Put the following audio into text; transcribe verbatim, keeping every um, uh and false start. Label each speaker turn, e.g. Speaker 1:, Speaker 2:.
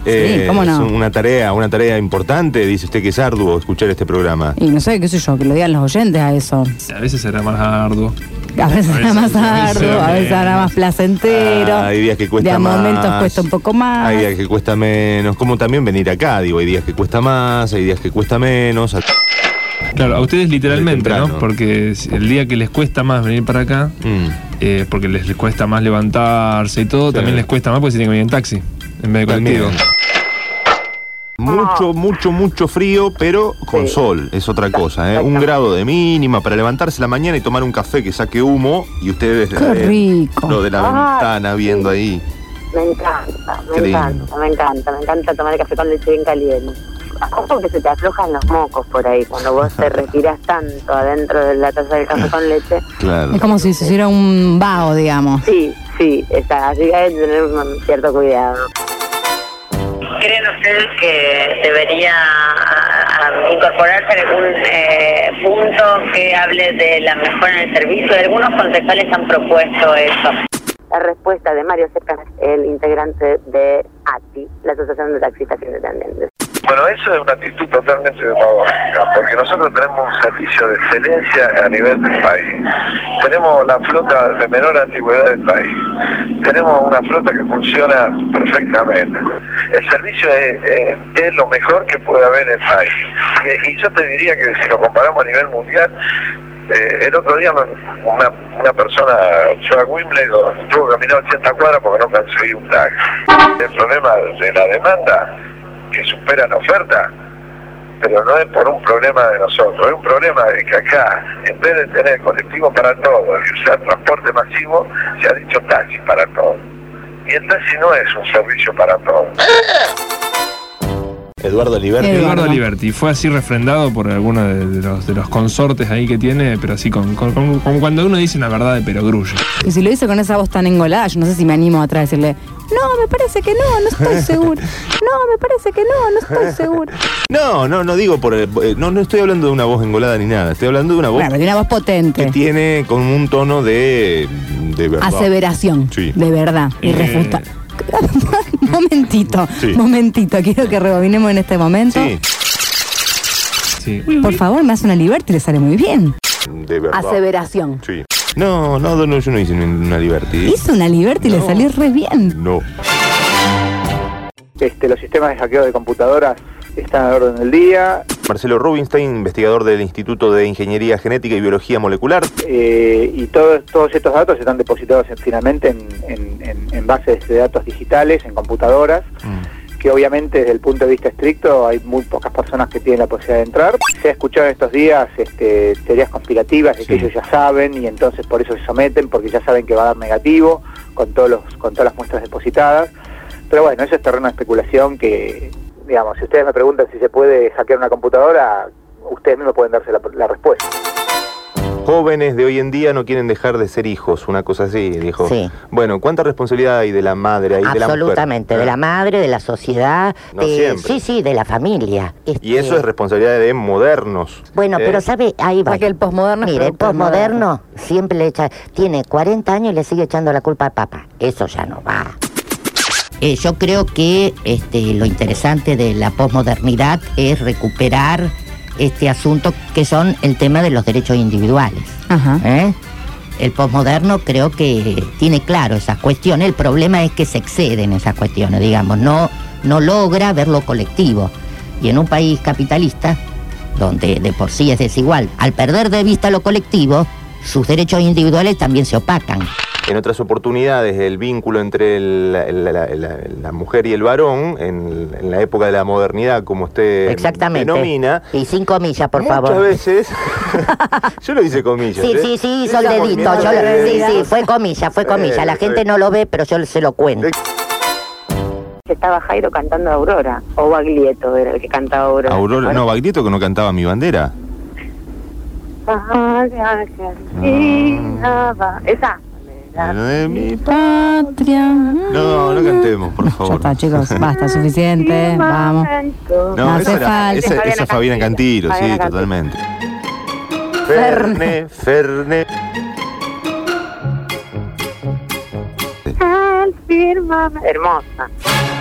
Speaker 1: Eh,
Speaker 2: sí, ¿cómo no?
Speaker 1: Es una tarea, una tarea importante, dice usted que es arduo escuchar este programa.
Speaker 2: Y no sé, qué sé yo, que lo digan los oyentes a eso.
Speaker 3: A veces será más arduo.
Speaker 2: A veces será más arduo, a veces será más placentero.
Speaker 1: Ah, hay días que cuesta
Speaker 2: de a
Speaker 1: más.
Speaker 2: momentos cuesta un poco más.
Speaker 1: Hay días que cuesta menos. Como también venir acá, digo, hay días que cuesta más, hay días que cuesta menos.
Speaker 3: Claro, a ustedes literalmente, ¿no? Porque el día que les cuesta más venir para acá,
Speaker 1: mm.
Speaker 3: eh, porque les, les cuesta más levantarse y todo, sí. También les cuesta más porque se tienen que venir en taxi, en vez de colectivo.
Speaker 1: Mucho, mucho, mucho frío, pero con sí. sol, es otra cosa, ¿eh? Un grado de mínima para levantarse la mañana y tomar un café que saque humo y ustedes
Speaker 2: Qué
Speaker 1: eh,
Speaker 2: rico.
Speaker 1: lo de la ah, ventana sí. viendo ahí.
Speaker 4: Me encanta, me encanta, me encanta, me encanta tomar el café con leche bien caliente. Ojo que se te aflojan los mocos por ahí cuando vos te retirás tanto adentro de la taza del café con leche.
Speaker 1: Claro.
Speaker 2: Es como si se hiciera un vaho, digamos.
Speaker 4: Sí, sí, está, así que hay que tener un cierto cuidado. ¿Creen ustedes que debería incorporarse algún eh, punto que hable de la mejora en el servicio? Algunos concejales han propuesto eso. La respuesta de Mario Cercas, el integrante de A T I, la Asociación de Taxistas Independientes.
Speaker 5: Bueno, eso es una actitud totalmente demagógica, porque nosotros tenemos un servicio de excelencia a nivel del país. Tenemos la flota de menor antigüedad del país. Tenemos una flota que funciona perfectamente. El servicio es, es, es lo mejor que puede haber en el país. Y, y yo te diría que si lo comparamos a nivel mundial, Eh, el otro día una, una persona fue a Wimbledon, tuvo que caminar ochenta cuadras porque no conseguí un taxi. El problema de la demanda que supera la oferta, pero no es por un problema de nosotros, es un problema de que acá, en vez de tener colectivo para todos y usar transporte masivo, se ha dicho taxi para todos. Y el taxi no es un servicio para todos.
Speaker 1: Eduardo Liberti.
Speaker 3: Eduardo Liberti. Fue así refrendado por alguno de, de, los, de los consortes ahí que tiene, pero así con, con, con, con cuando uno dice una verdad de perogrullo.
Speaker 2: Y si lo dice con esa voz tan engolada, yo no sé si me animo atrás a decirle, no, me parece que no, no estoy seguro. No, me parece que no, no estoy seguro.
Speaker 1: No, no, no digo por... No, no estoy hablando de una voz engolada ni nada. Estoy hablando de una voz...
Speaker 2: Bueno, de una voz potente.
Speaker 1: Que tiene con un tono de... de verdad.
Speaker 2: Aseveración.
Speaker 1: Sí.
Speaker 2: De verdad.
Speaker 3: Eh...
Speaker 2: Irrefutable. momentito, sí. momentito, quiero que rebobinemos en este momento.
Speaker 1: Sí.
Speaker 3: Sí.
Speaker 2: Por favor, me hace una Liberti y le sale muy bien.
Speaker 1: De verdad.
Speaker 2: Aseveración.
Speaker 1: Sí. No, no, no, yo no hice una Liberti.
Speaker 2: Hizo una Liberti y no. le salió re bien.
Speaker 1: No.
Speaker 6: Este, los sistemas de hackeo de computadoras están a orden del día.
Speaker 1: Marcelo Rubinstein, investigador del Instituto de Ingeniería Genética y Biología Molecular.
Speaker 6: Eh, y todo, todos estos datos están depositados en, finalmente en, en, en, en bases de datos digitales, en computadoras, mm. que obviamente desde el punto de vista estricto hay muy pocas personas que tienen la posibilidad de entrar. Se ha escuchado en estos días este, teorías conspirativas de sí. que ellos ya saben y entonces por eso se someten, porque ya saben que va a dar negativo con, todos los, con todas las muestras depositadas. Pero bueno, eso es terreno de especulación que... Digamos, si ustedes me preguntan si se puede hackear una computadora, ustedes mismos pueden darse la, la respuesta.
Speaker 1: Jóvenes de hoy en día no quieren dejar de ser hijos, una cosa así, dijo.
Speaker 7: Sí.
Speaker 1: Bueno, ¿cuánta responsabilidad hay de la madre ahí, de la mujer?
Speaker 7: Absolutamente, de la madre, de la sociedad,
Speaker 1: no
Speaker 7: de,
Speaker 1: siempre.
Speaker 7: sí, sí, de la familia.
Speaker 1: Este... Y eso es responsabilidad de modernos.
Speaker 7: Bueno, eh. pero ¿sabe? Ahí va.
Speaker 2: Porque el posmoderno...
Speaker 7: Mire, el posmoderno siempre le echa... Tiene cuarenta años y le sigue echando la culpa al papá. Eso ya no va. Eh, yo creo que este, lo interesante de la posmodernidad es recuperar este asunto que son el tema de los derechos individuales.
Speaker 2: Ajá.
Speaker 7: ¿Eh? El posmoderno creo que tiene claro esas cuestiones. El problema es que se exceden esas cuestiones, digamos, no, no logra ver lo colectivo. Y en un país capitalista, donde de por sí es desigual, al perder de vista lo colectivo, sus derechos individuales también se opacan.
Speaker 1: En otras oportunidades, el vínculo entre el, la, la, la, la mujer y el varón, en, en la época de la modernidad, como usted
Speaker 7: Exactamente.
Speaker 1: denomina...
Speaker 7: Y sin comillas, por
Speaker 1: muchas
Speaker 7: favor.
Speaker 1: Muchas veces... yo lo hice comillas.
Speaker 7: Sí,
Speaker 1: ¿eh?
Speaker 7: sí, sí, hizo el dedito. Yo lo, sí, sí, fue comilla, fue comilla. La gente no lo ve, pero yo se lo cuento.
Speaker 4: Estaba Jairo cantando Aurora, o Baglietto era el que cantaba Aurora.
Speaker 1: Aurora, no, Baglietto que no cantaba Mi Bandera.
Speaker 4: Ah, ah, esa.
Speaker 1: De mi
Speaker 2: patria.
Speaker 1: No, no cantemos, por favor.
Speaker 2: Ya está, chicos, basta, suficiente, vamos.
Speaker 1: No,
Speaker 2: no
Speaker 1: esa, era,
Speaker 2: falta.
Speaker 1: esa, esa es Fabiana Cantilo, sí,
Speaker 4: Fabiana
Speaker 1: totalmente. Ferne, Ferne.
Speaker 4: Hermosa.